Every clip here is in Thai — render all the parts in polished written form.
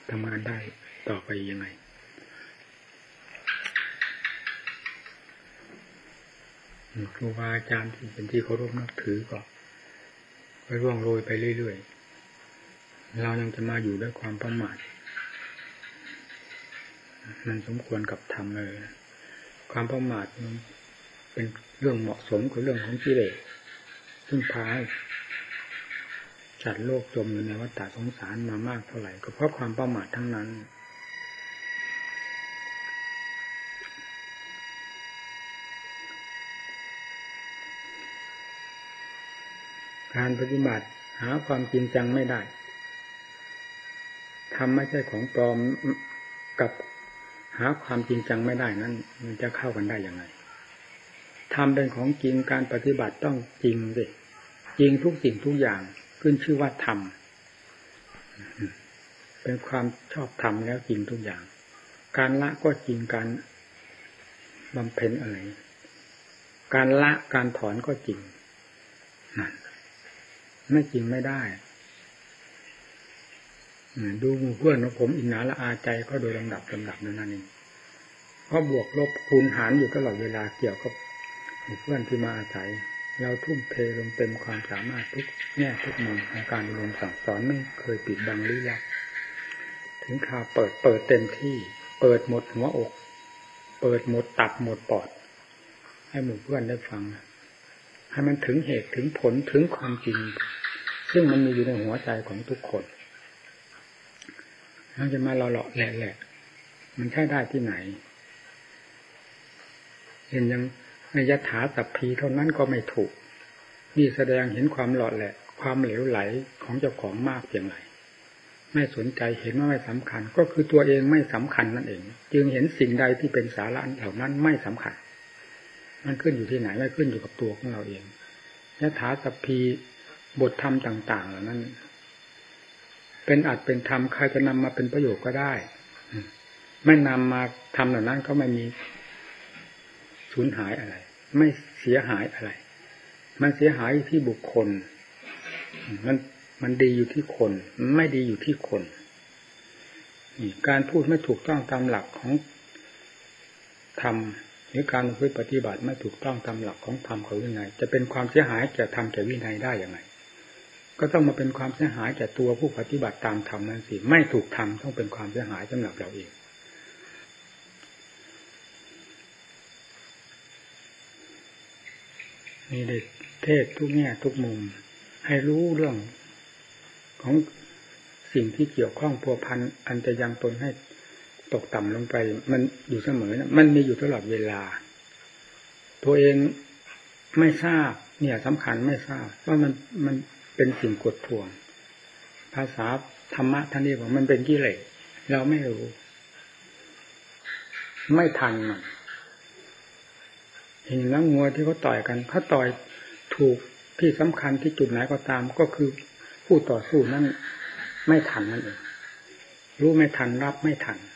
ทำงานได้ต่อไปยังไงครูบาอาจารย์ที่เป็นที่เคารพนับถือก็ร่วงโรยไปเรื่อยๆเรายังจะมาอยู่ด้วยความประมาทมันสมควรกับธรรมเลยความประมาทมันเป็นเรื่องเหมาะสมกับเรื่องของกิเลสซึ่งพาจัดโลกจมอยู่ในวัฏสงสารมามากเท่าไหร่ก็เพราะความประมาททั้งนั้นการปฏิบัติหาความจริงจังไม่ได้ทำไม่ใช่ของปลอมกับหาความจริงจังไม่ได้นั้นมันจะเข้ากันได้อย่างไรทำเป็นของจริงการปฏิบัติต้องจริงสิจริงทุกสิ่งทุกอย่างขึ้นชื่อว่าธรรมเป็นความชอบธรรมแล้วจริงทุกอย่างการละก็จริงการบำเพ็ญอะไรการละการถอนก็จริงนั่นไม่จริงไม่ได้ดูหมู่เพื่อนของผมอินนาละอาใจก็โดยลำดับนั่นเองเพราะบวกลบคูณหารอยู่ตลอดเวลาเกี่ยวกับหมู่เพื่อนที่มาอาศัยเราทุ่มเทลงเต็มความสามารถทุกแง่ทุกมุมในการอบรมสั่งสอนไม่เคยปิดบังลี้ลับถึงคราวเปิดเต็มที่เปิดหมดหัวอกเปิดหมดตับหมดปอดให้หมู่เพื่อนได้ฟังให้มันถึงเหตุถึงผลถึงความจริงซึ่งมันมีอยู่ในหัวใจของทุกคนเราจะมาหล่อแหละมันใช่ได้ที่ไหนเห็นยังในยถาสัพพีเท่านั้นก็ไม่ถูกนี่แสดงเห็นความหล่อแหละความเหลวไหลของเจ้าของมากเพียงไรไม่สนใจเห็นว่าไม่สำคัญก็คือตัวเองไม่สำคัญนั่นเองจึงเห็นสิ่งใดที่เป็นสาระเหล่านั้นไม่สำคัญมันขึ้นอยู่ที่ไหนไม่ขึ้นอยู่กับตัวของเราเองยถาสัพพีบทธรรมต่างๆเหล่านั้นเป็นอัตเป็นธรรมใครจะนำมาเป็นประโยชน์ก็ได้ไม่นำมาทำเหล่านั้นก็ไม่มีสูญหายอะไรไม่เสียหายอะไรมันเสียหายที่บุคคลมันดีอยู่ที่คนไม่ดีอยู่ที่คนการพูดไม่ถูกต้องตามหลักของธรรมหรือการปฏิบัติไม่ถูกต้องตามหลักของธรรมของวินัยจะเป็นความเสียหายแก่ธรรมแก่วินัยได้อย่างไรก็ต้องมาเป็นความเสียหายแก่ตัวผู้ปฏิบัติตามธรรมนั้นสิไม่ถูกธรรมต้องเป็นความเสียหายสำหรับเราเองนี่ได้เทศทุกแง่ทุกมุมให้รู้เรื่องของสิ่งที่เกี่ยวข้องพัวพันอันจะยังตนให้ตกต่ำลงไปมันอยู่เสมอนะมันมีอยู่ตลอดเวลาตัวเองไม่ทราบเนี่ยสำคัญไม่ทราบว่ามันเป็นสิ่งกดท่วงภาษาธรรมะท่านเรียกว่ามันเป็นกิเลสเราไม่รู้ไม่ทันมันเห็นแล้วงัวที่เขาต่อยกันเขาต่อยถูกที่สำคัญที่จุดไหนก็ตามก็คือผู้ต่อสู้นั้นไม่ทันนั่นเองรู้ไม่ทันรับไม่ทัน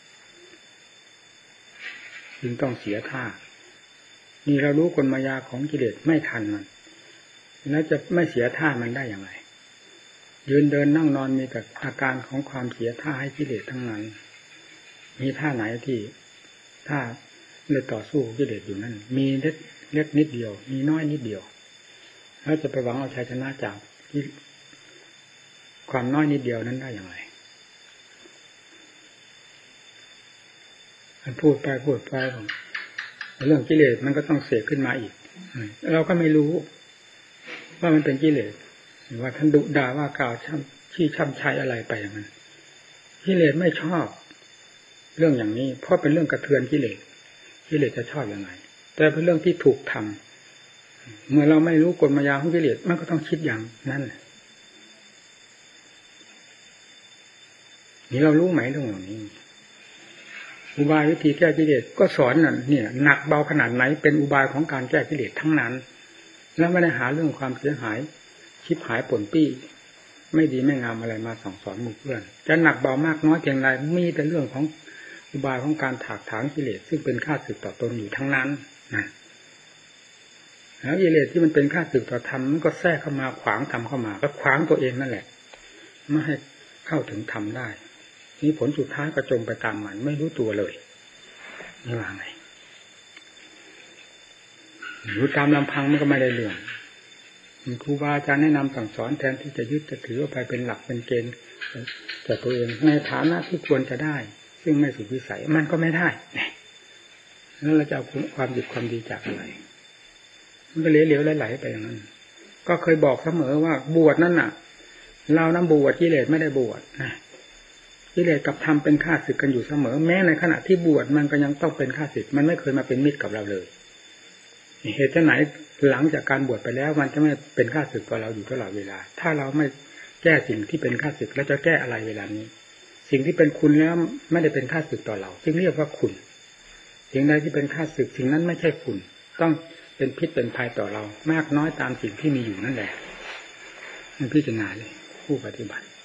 จึงต้องเสียท่านี่เรารู้กลมายาของกิเลสไม่ทันมันแล้วจะไม่เสียท่ามันได้อย่างไรยืนเดินนั่งนอนมีแต่อาการของความเสียท่าให้กิเลสทั้งนั้นมีท่าไหนที่ท่าเลยต่อสู้กิเลสอยู่นั่นมีเล็กนิดเดียวมีน้อยนิดเดียวแล้วจะไปหวังเอาชัยชนะจากความน้อยนิดเดียวนั้นได้อย่างไรมันพูดไปเรื่องกิเลสมันก็ต้องเสกขึ้นมาอีกเราก็ไม่รู้ว่ามันเป็นกิเลสหรือว่าท่านดุด่าว่ากล่าวช่ำชัยอะไรไปอย่างนั้นกิเลสไม่ชอบเรื่องอย่างนี้เพราะเป็นเรื่องกระเทือนกิเลสจะชอบยังไงแต่เป็นเรื่องที่ถูกทำเมื่อเราไม่รู้กลมายาของกิเลสมันก็ต้องคิดอย่างนั้นนี่เรารู้ไหมเรื่องเหล่านี้อุบายวิธีแก้กิเลสก็สอนนั่นเนี่ยหนักเบาขนาดไหนเป็นอุบายของการแก้กิเลสทั้งนั้นแล้วไม่ได้หาเรื่องความเสียหายชิบหายป่นปี้ไม่ดีไม่งามอะไรมาสั่งสอนหมู่เพื่อนจะหนักเบามากน้อยเพียงไรมีแต่เรื่องของอุบายของการถากถางกิเลสซึ่งเป็นข้าศึกต่อตนอยู่ทั้งนั้นนะแล้วกิเลสที่มันเป็นข้าศึกต่อธรรมมันก็แทรกเข้ามาขวางธรรมเข้ามาก็ขวางตัวเองนั่นแหละไม่ให้เข้าถึงธรรมได้นี่ผลสุดท้ายก็จมไปตามมันไม่รู้ตัวเลยนี่ว่าไงรู้ตามลำพังมันก็ไม่ได้เรื่องครูบาอาจารย์แนะนำสั่งสอนแทนที่จะยึดจะถือว่าไปเป็นหลักเป็นเกณฑ์แต่ตัวเองในฐานะที่ควรจะได้ซึ่งไม่สุดวิสัยมันก็ไม่ได้แล้วเราจะเอาความดีความดีจากอะไรมันก็เหลวๆไหลๆไปอย่างนั้นก็เคยบอกเสมอว่าบวชนั่นน่ะเรานั้นบวชกิเลสไม่ได้บวชนะกิเลสกับธรรมเป็นข้าศึกกันอยู่เสมอแม้ในขณะที่บวชมันก็ยังต้องเป็นข้าศึกมันไม่เคยมาเป็นมิตรกับเราเลยเหตุไหนหลังจากการบวชไปแล้วมันจะไม่เป็นข้าศึกกับเราอยู่ตลอดเวลาถ้าเราไม่แก้สิ่งที่เป็นข้าศึกแล้วจะแก้อะไรเวลานี้สิ่งที่เป็นคุณแล้วไม่ได้เป็นข้าศึกต่อเราจึงเรียกว่าคุณสิ่งใดที่เป็นข้าศึกสิ่งนั้นไม่ใช่คุณต้องเป็นพิษเป็นภัยต่อเรามากน้อยตามสิ่งที่มีอยู่นั่นแหละมันพิจารณาเลยผู้ปฏิบัติ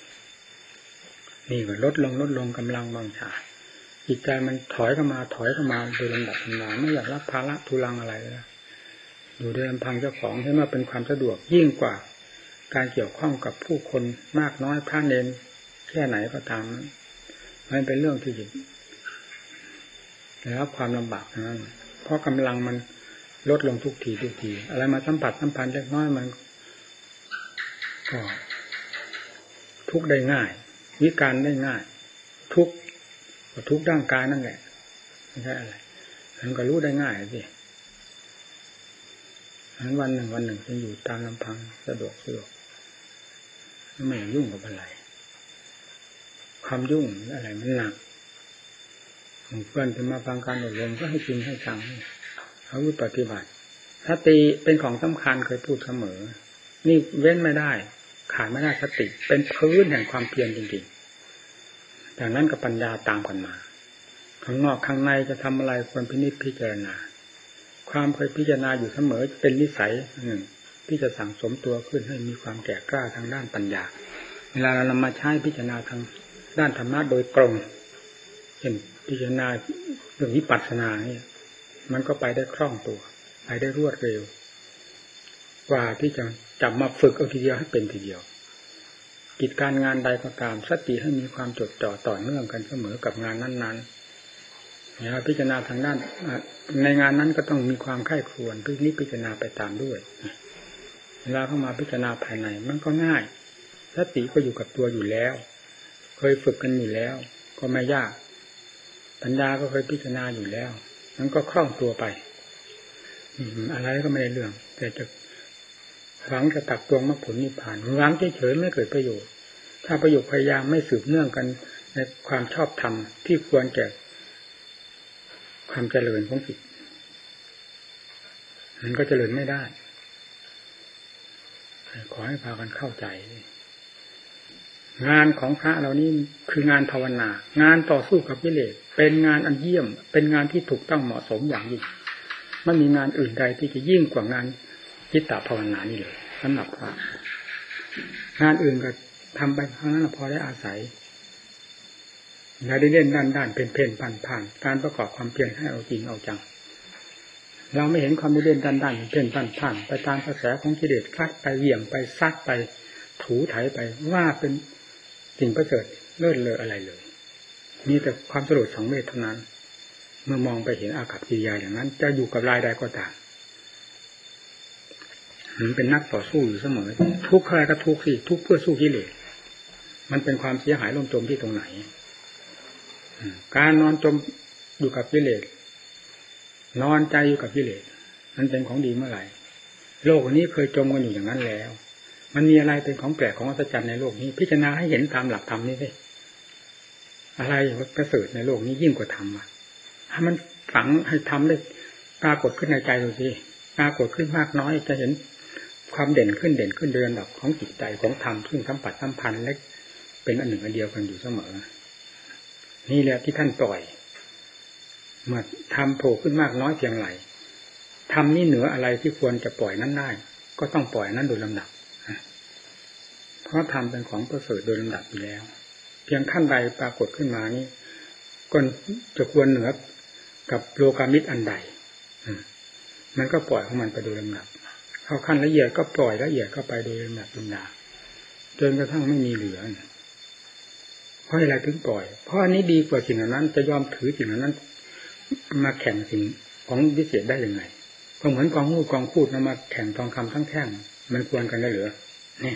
นี่ก็ลดลงกำลังบางชาจิตใจมันถอยเข้ามาโดยลำดับมาไม่อยากรับภาระทุลังอะไรแล้วอยู่โดยลำพังเจ้าของให้มาเป็นความสะดวกยิ่งกว่าการเกี่ยวข้องกับผู้คนมากน้อยพระเนรแค่ไหนก็ตามมันเป็นเรื่องที่ได้รับความลำบากนั้นเพราะกำลังมันลดลงทุกทีอะไรมาสัมผัสสัมพันธ์เล็กน้อยมันก็ทุกข์ได้ง่ายวิการได้ง่ายทุกข์ร่างกายนั่นแหละไม่ใช่อะไรมันก็รู้ได้ง่ายสิวันหนึ่งจะอยู่ตามลำพังสะดวกไม่ยุ่งกับอะไรความยุ่งอะไรมันหนักเพื่อนจะมาฟังการอบรมก็ให้จริงให้จังเขาปฏิบัติสติเป็นของสำคัญเคยพูดเสมอนี่เว้นไม่ได้ขาดไม่ได้สติเป็นพื้นแห่งความเพียรจริงๆจากนั้นกับปัญญาตามกันมาข้างนอกข้างในจะทำอะไรควรพินิจพิจารณาความเคยพิจารณาอยู่เสมอเป็นนิสัยหนึ่งที่จะสั่งสมตัวขึ้นให้มีความแก่กล้าทางด้านปัญญาเวลาเรานำมาใช้พิจารณาทางด้านธรรมะโดยตรงเช่นพิจารณาเรื่องวิปัสสนาเนี่ยมันก็ไปได้คล่องตัวไปได้รวดเร็วกว่าที่จะจับมาฝึกเอาทีเดียวให้เป็นทีเดียวกิจการงานใดก็ตามสติให้มีความจดจ่อต่อเนื่องกันเสมอกับงานนั้นๆเนี่ยพิจารณาทางด้านในงานนั้นก็ต้องมีความใคร่ครวญพิจารณาไปตามด้วยเวลาเข้ามาพิจารณาภายในมันก็ง่ายสติก็อยู่กับตัวอยู่แล้วเคยฝึกกันอยู่แล้วก็ไม่ยากปัญญาก็เคยพิจารณาอยู่แล้วมันก็คล่องตัวไปอะไรก็ไม่ได้เรื่องแต่จะหวังจะตักตวงมรรคผลนิพพานหวังเฉยๆไม่เกิดประโยชน์ถ้าประโยชน์พยายามไม่สืบเนื่องกันในความชอบธรรมที่ควรแก่ความเจริญของจิตมันก็เจริญไม่ได้ขอให้พากันเข้าใจงานของพระเรานี่คืองานภาวนางานต่อสู้กับกิเลสเป็นงานอันเยี่ยมเป็นงานที่ถูกต้องเหมาะสมอย่างยิ่งไม่มีงานอื่นใดที่จะยิ่งกว่างานจิตตภาวนานี่เลยสำหรับพระงานอื่นก็ทำไปเท่านั้นพอได้อาศัยอย่าได้เล่นด้านเป็นเพ่นผ่านการประกอบความเพียรให้เอาจริงเอาจังเราไม่เห็นความเล่นด้านเพ่นผ่านไปตามกระแสของกิเลสคัดไปเหวี่ยงไปซัดไปถูไถไปว่าเป็นสิ่งประเสริฐเลิศเลออะไรเลยมีแต่ความสลดสังเวชเท่านั้นเมื่อมองไปเห็นอากัปกิริยาอย่างนั้นจะอยู่กับรายใดก็ตามมันเป็นนักต่อสู้อยู่เสมอทุกข์อะไรก็ทุกข์สิทุกข์เพื่อสู้กิเลสมันเป็นความเสียหายล่มจมที่ตรงไหนการนอนจมอยู่กับกิเลสนอนใจอยู่กับกิเลสมันเป็นของดีเมื่อไหร่โลกนี้เคยจมกันอยู่อย่างนั้นแล้วมันมีอะไรเป็นของแปลกของอัศจรรย์ในโลกนี้พิจารณาให้เห็นตามหลักธรรมนี่สิอะไรประเสริฐในโลกนี้ยิ่งกว่าธรรมอ่ะให้มันฝังให้ทำได้ปรากฏขึ้นในใจดูสิปรากฏขึ้นมากน้อยจะเห็นความเด่นขึ้นโดยลำดับของจิตใจของธรรมซึ่งสัมผัสสัมพันธ์และเป็นอันหนึ่งอันเดียวกันอยู่เสมอนี่แหละที่ท่านปล่อยเมื่อธรรมโผล่ขึ้นมากน้อยเพียงไรธรรมนี่เหนืออะไรที่ควรจะปล่อยนั้นได้ก็ต้องปล่อยนั้นโดยลำดับเพราะธรรมเป็นของประเสริฐโดยลำดับอยู่แล้วเพียงขั้นใดปรากฏขึ้นมานี้ก็จะควรเหนือกับโลกามิตรอันใดมันก็ปล่อยของมันไปโดยลำดับเข้าขั้นละเอียดก็ปล่อยละเอียดเข้าไปโดยลำดับจนกระทั่งไม่มีเหลือเพราะอะไรถึงปล่อยเพราะอันนี้ดีกว่าสิ่งนั้นจะยอมถือสิ่งนั้นมาแข่งสิ่งของวิเศษได้ยังไงก็เหมือนกองหูกองพูดมาแข่งทองคำทั้งแท่งมันควรกันได้หรือเนี่ย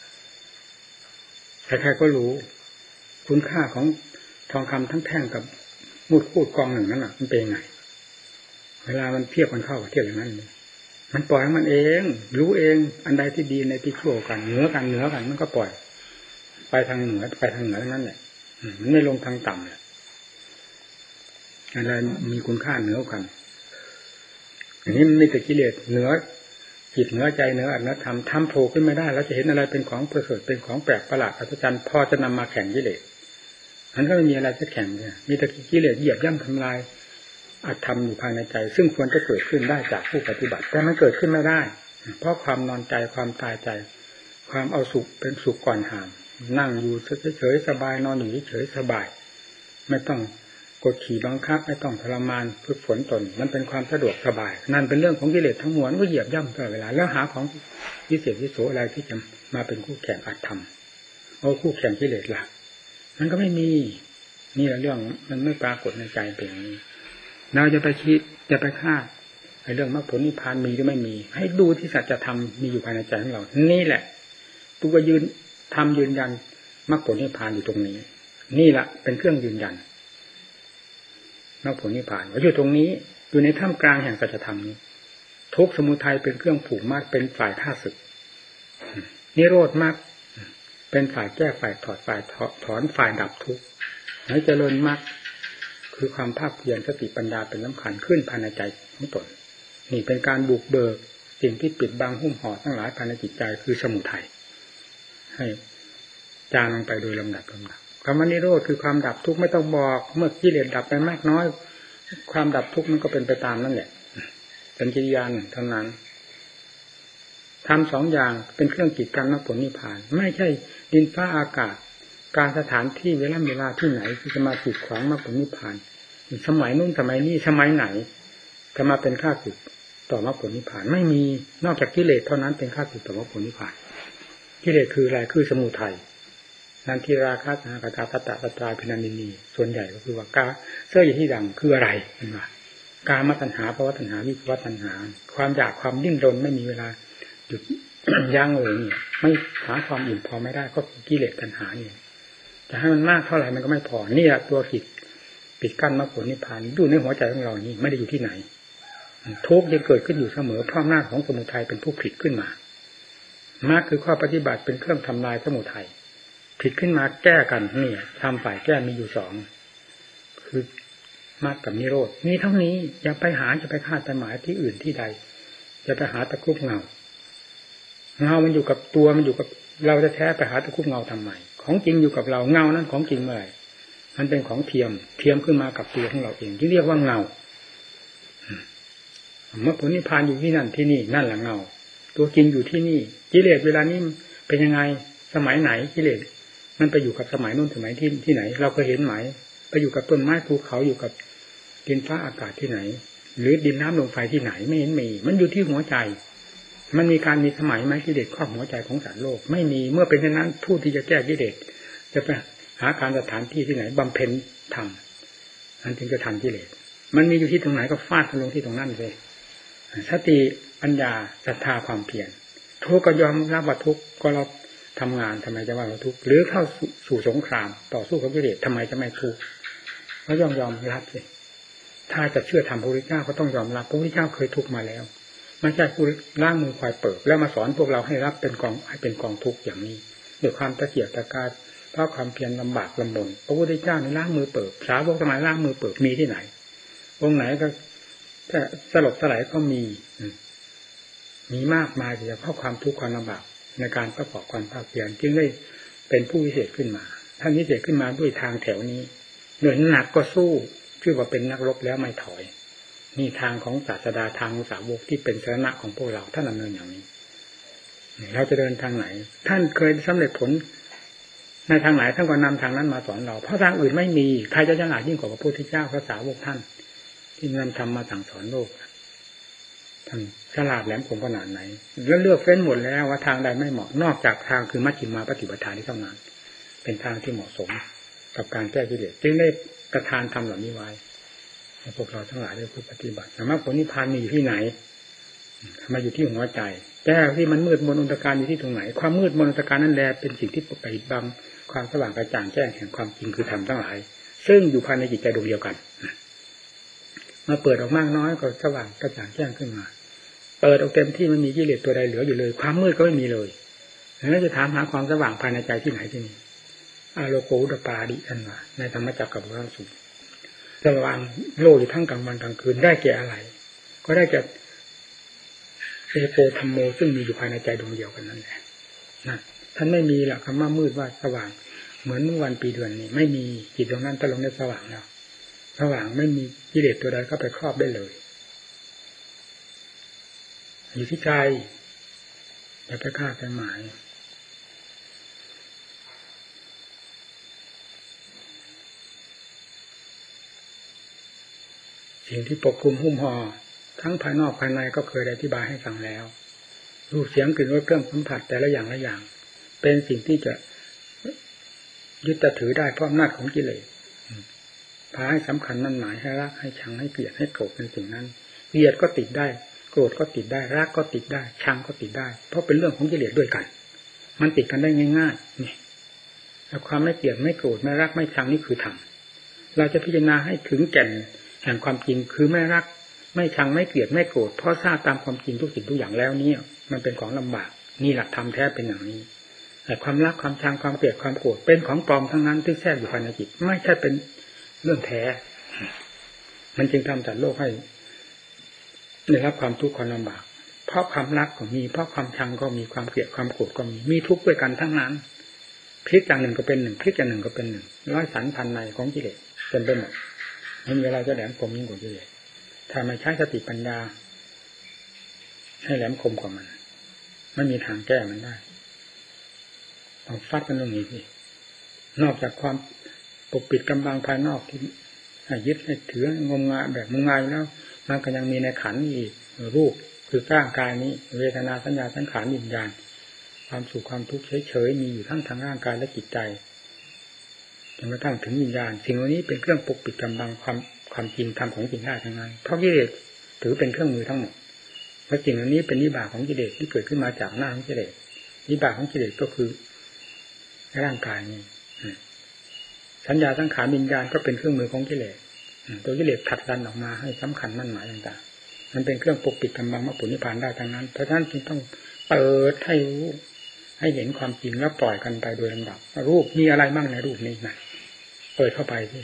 ใครๆก็รู้คุณค่าของทองคำทั้งแท่งกับมูดพูดกองหนึ่งนั้นมันเป็นไงเวลามันเทียบกันเข้าเทียบอย่างนั้นมันปล่อยมันเองรู้เองอันใดที่ดีในที่ชั่วกันเหนือกันมันก็ปล่อยไปทางเหนือทั้งนั้นแหละมันไม่ลงทางต่ำเลยอะไรมีคุณค่าเหนือกันอันนี้มันมีแต่กิเลสเหนือจิตเหนือใจเหนืออัตธรรมทำโผล่ขึ้นไม่ได้แล้วจะเห็นอะไรเป็นของประเสริฐเป็นของแปลกประหลาดอัศจรรย์พอจะนำมาแข่งกิเลสมันก็ไม่มีอะไรจะแข่งเลยมีแต่กิเลสเหยียบย่ำทำลายอัตธรรมอยู่ภายในใจซึ่งควรจะเกิดขึ้นได้จากผู้ปฏิบัติแต่มันเกิดขึ้นไม่ได้เพราะความนอนใจความตายใจความเอาสุขเป็นสุขก่อนห่างนั่งอยู่เฉยๆสบายนอนอยู่เฉยๆสบายไม่ต้องกดขี่บังคับไม่ต้องทรมานฝึกฝนตนมันเป็นความสะดวกสบายนั่นเป็นเรื่องของกิเลสทั้งมวลก็เหยียบย่ำตลอดเวลาแล้วหาของวิเศษวิโสอะไรที่จะมาเป็นคู่แข่งอัตธรรมเอาคู่แข่งกิเลสล่ะมันก็ไม่มีนี่แหละเรื่องมันไม่ปรากฏในใจเป็นอย่างนี้เราจะไปคิดจะไปคาดไอ้เรื่องมรรคผลนิพพานมีหรือไม่มีให้ดูที่สัจธรรมมีอยู่ภายในใจของเรานี่แหละตัวยืนยันมรรคผลนิพพานอยู่ตรงนี้นี่แหละเป็นเครื่องยืนยันมรรคผลนิพพานอยู่ตรงนี้อยู่ในท่ามกลางแห่งสัจธรรมนี้ทุกข์สมุทัยเป็นเครื่องผูกมัดเป็นฝ่ายฆ่าศึกนิโรธมรรคเป็นฝ่ายแก้ฝ่ายถอดฝ่ายถอนฝ่ายดับทุกข์ให้เจริญมรรคคือความภาคเพียรสติปัญญาเป็นสำคัญขึ้นภายในใจของตนนี่เป็นการบุกเบิกสิ่งที่ปิดบังหุ้มห่อทั้งหลายภายในจิตใจคือสมุทัยให้จางลงไปโดยลำดับคำว่านิโรธคือความดับทุกข์ไม่ต้องบอกเมื่อกิเลสดับไปมากน้อยความดับทุกข์มันก็เป็นไปตามนั่นแหละเป็นกิริยาเท่านั้นทำสองอย่างเป็นเครื่องกีดกันมรรคผลนิพพานไม่ใช่ดินฟ้าอากาศการสถานที่เวลาที่ไหนที่จะมากีดขวางมรรคผลนิพพานสมัยนู้นสมัยนี้สมัยไหนจะมาเป็นข้าศึกต่อมรรคผลนิพพานไม่มีนอกจากกิเลสเท่านั้นเป็นข้าศึกต่อมรรคผลนิพพานกิเลสคืออะไรคือสมุทัยนันทิราคะสหกตาตตะตตราพินันนีส่วนใหญ่ก็คือว่ากาเสื้ออยู่ที่ดังคืออะไรเห็นไหมกามตัณหาภวตัณหาวิภวตัณหาความอยากความดิ้นรนไม่มีเวลาหยุด ยั้งเลยนี่ไม่หาความอิ่มพอไม่ได้ก็กิเลสตัณหานี่จะให้มันมากเท่าไหร่มันก็ไม่พอนี่แหละตัวปิดกั้นมรรคผลนิพพานอยู่ในหัวใจของเรานี่ไม่ได้อยู่ที่ไหนทุกข์ยังเกิดขึ้นอยู่เสมอเพราะอำนาจของสมุทัยเป็นผู้ผลิตขึ้นมามรรคคือข้อปฏิบัติเป็นเครื่องทำลายสมุทัยผิดขึ้นมาแก้กันนี่ทำฝ่ายแก้มีอยู่สองคือมรรคกับนิโรธมีเท่านี้อย่าไปหาจะไปคาดหมายที่อื่นที่ใดจะไปหาตะคุบเงามันอยู่กับตัวมันอยู่กับเราจะแท้ไปหาตะคุบเงาทำไมของจริงอยู่กับเราเงานั้นของจริงเมื่อไหร่มันเป็นของเทียมขึ้นมากับตัวของเราเองที่เรียกว่าเงาเมื่อผลนิพพานอยู่ที่นั่นที่นี่นั่นแหละเงาตัวจริงอยู่ที่นี่กิเลสเวลานี้เป็นยังไงสมัยไหนกิเลสมันไปอยู่กับสมัยนู้นสมัยที่ไหนเราก็เห็นไหมไปอยู่กับต้นไม้ภูเขาอยู่กับดินฟ้าอากาศที่ไหนหรือดินน้ำลมไฟที่ไหนไม่เห็นมีมันอยู่ที่หัวใจมันมีการมีสมัยไหมกิเลสครอบหัวใจของสัตว์โลกไม่มีเมื่อเป็นเช่นนั้นผู้ที่จะแก้กิเลสจะไปหาการสถานที่ที่ไหนบำเพ็ญธรรมอันจึงจะทันกิเลสมันมีอยู่ที่ตรงไหนก็ฟาดลงที่ตรงนั้นเลยสติปัญญาศรัทธาความเพียรทุกข์ก็ยอมรับว่าทุกข์ก็เราทำงานทำไมจะว่าเราทุกข์หรือเข้าสู่สงครามต่อสู้กับกิเลสทำไมจะไม่ทุกข์ก็ยอมรับเลยถ้าจะเชื่อธรรมพระพุทธเจ้าก็ต้องยอมรับพระพุทธเจ้าเคยทุกข์มาแล้วไม่ใช่ผู้ล่างมือควายเปิดแล้วมาสอนพวกเราให้รับเป็นกองทุกข์อย่างนี้ด้วยความตะเกียกตะกายเพราะความเพียรลำบากลำบนพระพุทธเจ้าในล่างมือเปิดสาวกสมัยล่างมือเปิดมีที่ไหนองค์ไหนก็ถ้าสลบสลายก็มีมากมายแต่เพราะความทุกข์ความลำบากในการประกอบความภาคเพียรจึงได้เป็นผู้วิเศษขึ้นมาท่านวิเศษขึ้นมาด้วยทางแถวนี้เหนื่อยหนักก็สู้ชื่อว่าเป็นนักรบแล้วไม่ถอยนี่ทางของศาสดาทางของสาวกที่เป็นสรณะของพวกเราท่านดำเนินอย่างนี้เราจะเดินทางไหนท่านเคยสำเร็จผลในทางไหนท่านก็นำทางนั้นมาสอนเราเพราะทางอื่นไม่มีใครจะฉลาดยิ่งกว่าพระพุทธเจ้าพระสาวกท่านที่นำธรรมมาสั่งสอนโลกท่านฉลาดแหลมคมขนาดไหนแล้วเลือกเฟ้นหมดแล้วว่าทางใดไม่เหมาะนอกจากทางคือมัชฌิมาปฏิปทาที่เท่านั้นเป็นทางที่เหมาะสมกับการแก้กิเลสจึงได้ประทานธรรมเหล่านี้ไว้ให้พวกเราทั้งหลายได้ฝึกปฏิบัติสามารถผลนิพพานมีอยู่ที่ไหนมาอยู่ที่หัวใจแก้ที่มันมืดมนอนตการอยู่ที่ตรงไหนความมืดมนอนตการนั่นแหละเป็นสิ่งที่ปกปิดบังความสว่างกระจ่างแจ้งแห่งความจริงคือธรรมทั้งหลายซึ่งอยู่ภายในจิตใจดวงเดียวกันมาเปิดออกมากน้อยก็สว่างกระจ่างแจ้งขึ้นมาเปิดออกเต็มที่มันมีกิเลสตัวใดเหลืออยู่เลยความมืดก็ไม่มีเลยแล้วจะถามหาความสว่างภายในใจที่ไหนที่นี่อาโลโกอุตปาดิอันว่าในธรรมจักรกับพระสูตรสว่างโลกอยู่ทั้งกลางวันกลางคืนได้แก่อะไรก็ได้แก่เอโกธรรมโมซึ่งมีอยู่ภายในใจดวงเดียวกันนั่นแหละนะท่านไม่มีหลักคำว่ามืดว่าสว่างเหมือนวันปีเดือนนี้ไม่มีจิตดวงนั้นถ้าลงได้สว่างแล้วสว่างไม่มีกิเลสตัวใดเข้าไปครอบได้เลยอยู่ที่ใจอย่าไปคาดไปหมายสิ่งที่ปกคลุมหุ้มห่อทั้งภายนอกภายในก็เคยอธิบายให้ฟังแล้วรูปเสียงกลิ่นรสเครื่องสัมผัสแต่ละอย่างเป็นสิ่งที่จะยึดถือได้เพราะอำนาจของกิเลสพาให้สำคัญมั่นหมายให้รักให้ชังให้เกลียดให้โกรธเป็นสิ่งนั้นเกลียดก็ติดได้โกรธก็ติดได้รักก็ติดได้ชังก็ติดได้เพราะเป็นเรื่องของกิเลสด้วยกันมันติดกันได้ง่ายๆนี่แล้วความไม่เกลียดไม่โกรธไม่รักไม่ชังนี่คือธรรมเราจะพิจารณาให้ถึงแก่นแห่งความจริงคือไม่รักไม่ชังไม่เกลียดไม่โกรธเพราะทราบตามความจริงทุกสิ่งทุกอย่างแล้วนี่มันเป็นของลำบากนี่หลักธรรมแท้เป็นอย่างนี้แต่ความรักความชังความเกลียดความโกรธเป็นของปลอมทั้งนั้นที่แทรกอยู่ภายในจิตไม่ใช่เป็นเรื่องแท้มันจึงทำจัดโลกให้ได้รับความทุกข์ความลำบากเพราะความรักก็มีเพราะความชังก็มีความเกลียดความโกรธก็มีทุกข์ด้วยกันทั้งนั้นพลิกอย่างหนึ่งก็เป็นหนึ่งพลิกอย่างหนึ่งก็เป็นหนึ่งร้อยสันพันในของกิเลสเป็นไปหมดไม่มีอะไรจะแหลมคมยิ่งกว่ากิเลสถ้าไม่ใช้สติปัญญาให้แหลมคมกว่ามันไม่มีทางแก้มันได้ต้องฟัดกันตรงนี้สินอกจากความปกปิดกำบังภายนอกที่ยึดให้ถืองมงายแบบงมงายแล้วมันก็ยังมีในขันธ์อีกรูปคือร่างกายนี้เวทนาสัญญาสังขารวิญญาณความสุขความทุกข์เฉยๆมีอยู่ทั้งทางร่างกายและจิตใจจนกระทั่งถึงวิญญาณสิ่งเหล่านี้เป็นเครื่องปกปิดกำบังความจริงธรรมของจริงได้ทั้งนั้นเพราะกิเลสถือเป็นเครื่องมือทั้งหมดและสิ่งเหล่านี้เป็นวิบากของกิเลสที่เกิดขึ้นมาจากหน้าของกิเลสวิบากของกิเลสก็คือร่างกายนี้สัญญาสังขารวิญญาณก็เป็นเครื่องมือของกิเลสตัวกิเลสผลักดันออกมาให้สำคัญมั่นหมายต่างๆมันเป็นเครื่องปกปิดกำบังมรรคผลนิพพานได้ทั้งนั้นเพราะฉะนั้นจึงต้องเปิดให้รู้ให้เห็นความจริงแล้วปล่อยกันไปโดยลำดับรูปมีอะไรบ้างในรูปนี้นะเปิดเข้าไปสิ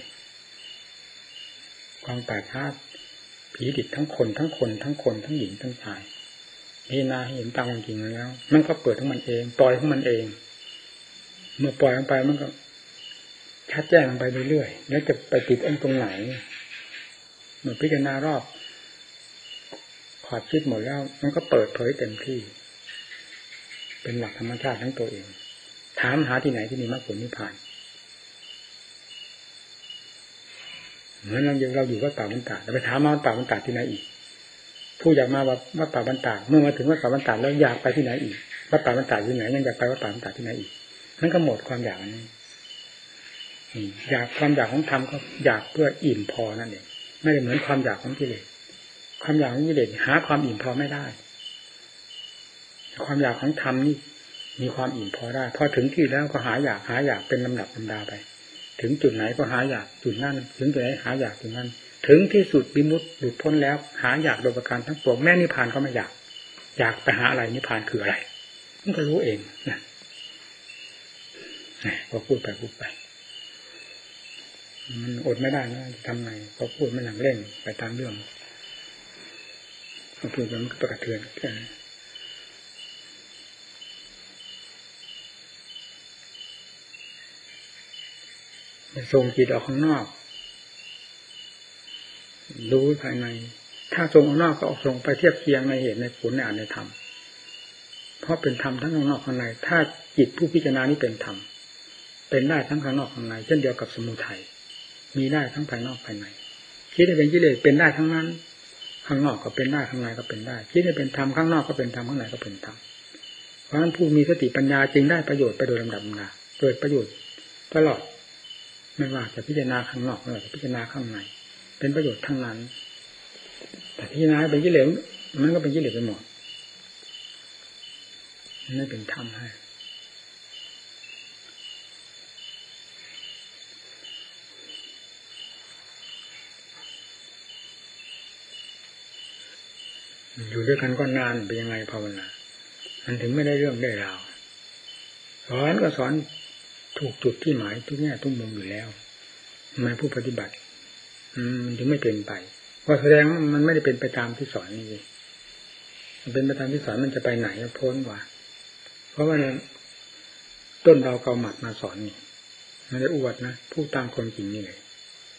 ความป่าช้าผีดิบทั้งคนทั้งหญิงทั้งชายพิจารณาเห็นตามความจริงแล้วมันก็เปิดของมันเองปล่อยของมันเองเมื่อปล่อยลงไปมันก็ชัดแจ้งลงไปเรื่อยๆแล้วจะไปติดตรงไหนเมื่อพิจารณารอบขอบชิดหมดแล้วมันก็เปิดเผยเต็มที่เป็นหลักธรรมชาติทั้งตัวเองถามหาที่ไหนที่มีมรรคผลนิพพานเหมือนเราอยู่วัดป่าบรรดาเราไปถามมาวัดป่าบรรดาที่ไหนอีกผู้อยากมาวัดป่าบรรดาเมื่อมาถึงวัดป่าบรรดาแล้วอยากไปที่ไหนอีกวัดป่าบรรดาที่ไหนยังอยากไปวัดป่าบรรดาที่ไหนอีกนั่นก็หมดความอยากนี้อยากความอยากของธรรมก็อยากเพื่ออิ่มพอนั่นเองไม่ได้เหมือนความอยากของกิเลสความอยากของกิเลสหาความอิ่มพอไม่ได้ความอยากของธรรมนี่มีความอิ่มพอได้พอถึงที่แล้วก็หาอยากเป็นลำดับลำดาไปถึงจุดไหนก็หาอยากจุดนั้นถึงจุดไหนหาอยากจุดนั้นถึงที่สุดวิมุตติหลุดพ้นแล้วหาอยากโดยประการทั้งปวงแม้นิพพานก็ไม่อยากไปหาอะไรนิพพานคืออะไรมันก็รู้เองนะก็พูดไปมันอดไม่ได้นะทำไงพอพูดมันหนังเล่นไปตามเรื่องพอพูดมันก็กระเทือนแค่นั้นส่งจิตออกข้างนอกรู้ภายในถ้าส่งออกนอกก็ออกส่งไปเทียบเคียงในเหตุในผลในอัตในธรรมเพราะเป็นธรรมทั้งข้างนอกข้างในถ้าจิตผู้พิจารณานี้เป็นธรรมเป็นได้ทั้งข้างนอกข้างในเช่นเดียวกับสมุทัยมีได้ทั้งภายนอกภายในคิดให้เป็นกิเลสเป็นได้ทั้งนั้นข้างนอกก็เป็นได้ข้างในก็เป็นได้คิดให้เป็นธรรมข้างนอกก็เป็นธรรมข้างในก็เป็นธรรมเพราะฉะนั้นผู้มีสติปัญญาจึงได้ประโยชน์ไปโดยลำดับมาเกิดประโยชน์ตลอดไม่ว่าจะพิจารณาข้างนอกไม่ว่าจะพิจารณาข้างในเป็นประโยชน์ทั้งนั้นแต่พิจารณาเป็นกิเลสมันก็เป็นกิเลสไปหมดไม่เป็นธรรมให้อยู่ด้วยกันก็นานเป็นยังไงภาวนามันถึงไม่ได้เรื่องได้ราวสอนก็สอนถูกจุดที่หมายทุกแง่ทุกมุมอยู่แล้วทำไมผู้ปฏิบัติมันถึงไม่เป็นไปเพราะแสดงว่ามันไม่ได้เป็นไปตามที่สอนนี่มันเป็นไปตามที่สอนมันจะไปไหนพ้นวะเพราะว่าต้นเราเกาหมัดมาสอนนี่ไม่ได้อวดนะพูดตามความจริงนี่เลย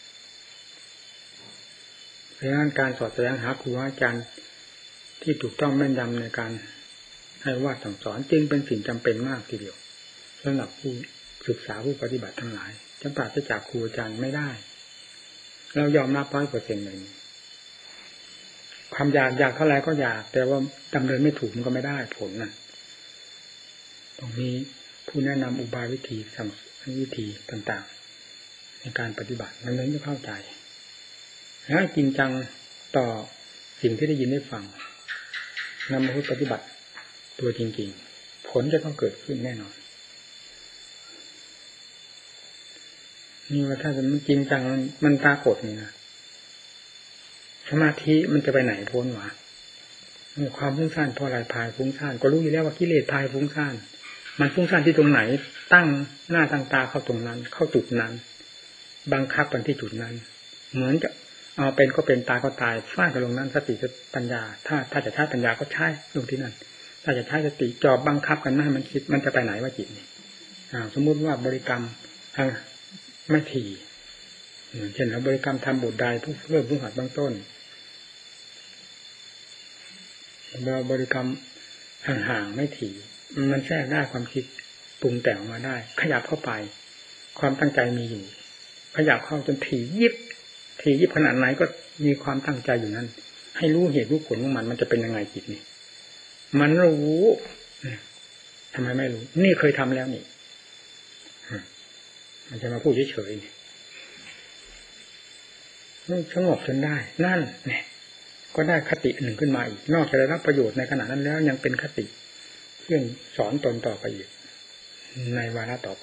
เพราะฉะนั้นการสอนแสดงหาครูอาจารย์ที่ถูกต้องแม่นยำในการให้ว่าสั่งสอนจึงเป็นสิ่งจำเป็นมากทีเดียวสำหรับผู้ศึกษาผู้ปฏิบัติทั้งหลายจะปราศจากครูอาจารย์ไม่ได้เรายอมรับ 100% เลยความอยากเท่าไรก็อยากแต่ว่าดำเนินไม่ถูกมันก็ไม่ได้ผลน่ะตรงนี้ผู้แนะนำอุบายวิธีสั่งวิธีต่างๆในการปฏิบัติมันเลยไม่เข้าใจแล้วจริงจังต่อสิ่งที่ได้ยินได้ฟังนำมาปฏิบัติตัวจริงๆผลจะต้องเกิดขึ้นแน่นอนนี่ว่าถ้ามันจริงจังมันปรากฏนี่นะสมาธิมันจะไปไหนพ้นวะความฟุ้งซ่านเพราะอะไรพายฟุ้งซ่านก็รู้อยู่แล้วว่ากิเลสพายฟุ้งซ่านมันฟุ้งซ่านที่ตรงไหนตั้งหน้าตั้งตาเข้าตรงนั้นเข้าจุดนั้นบังคับกันที่จุดนั้นเหมือนจะเอาเป็นก็เป็นตายก็ตายฟาดกันลงนั้นสติปัญญาถ้าจะใช้ปัญญาก็ใช้ลงที่นั่นถ้าจะใช้สติจอบบังคับกันไม่ให้มันคิดมันจะไปไหนว่าจิตนี่สมมุติว่าบริกรรมไม่ถี่เช่นเราบริกรรมทำบทใดทุกเริ่มทุกหัดบางต้นเราบริกรรมห่างๆไม่ถี่มันแทรกได้ความคิดปรุงแต่งมาได้ขยับเข้าไปความตั้งใจมีอยู่ขยับเข้าจนถี่ยิบขนาดไหนก็มีความตั้งใจอยู่นั้นให้รู้เหตุรู้ผลของมันจะเป็นยังไงจิตนี่มันรู้ทำไมไม่รู้นี่เคยทำแล้วนี่มันจะมาพูดเฉยๆนี่สงบจนได้นั่นเนี่ยก็ได้คติหนึ่งขึ้นมาอีกนอกจากได้รับประโยชน์ในขณะนั้นแล้วยังเป็นคติเครื่องสอนตนต่อไปอีกในวาระต่อไป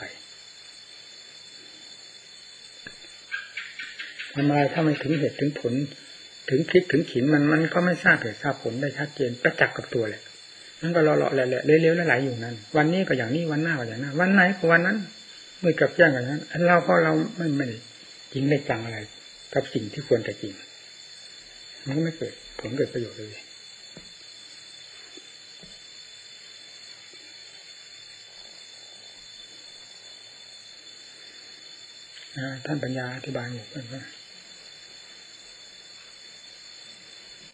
ทำอะไรถ้าไม่ถึงเหตุถึงผลถึงพลิกถึงขินมันก็ไม่ทราบเหตุทราบผลได้ชัดเจนประจักษ์กับตัวเลยนั่นก็เลาะๆแหละเลี้ยวๆไหลๆอยู่นั่นวันนี้ก็อย่างนี้วันหน้าก็อย่างนั้นวันไหนก็วันนั้นเมื่อกับแจ้งอย่างนั้นเราไม่จริงได้จังอะไรกับสิ่งที่ควรจะจริงมันก็ไม่เกิดผลเกิดประโยชน์เลยท่านปัญญาอธิบายอยู่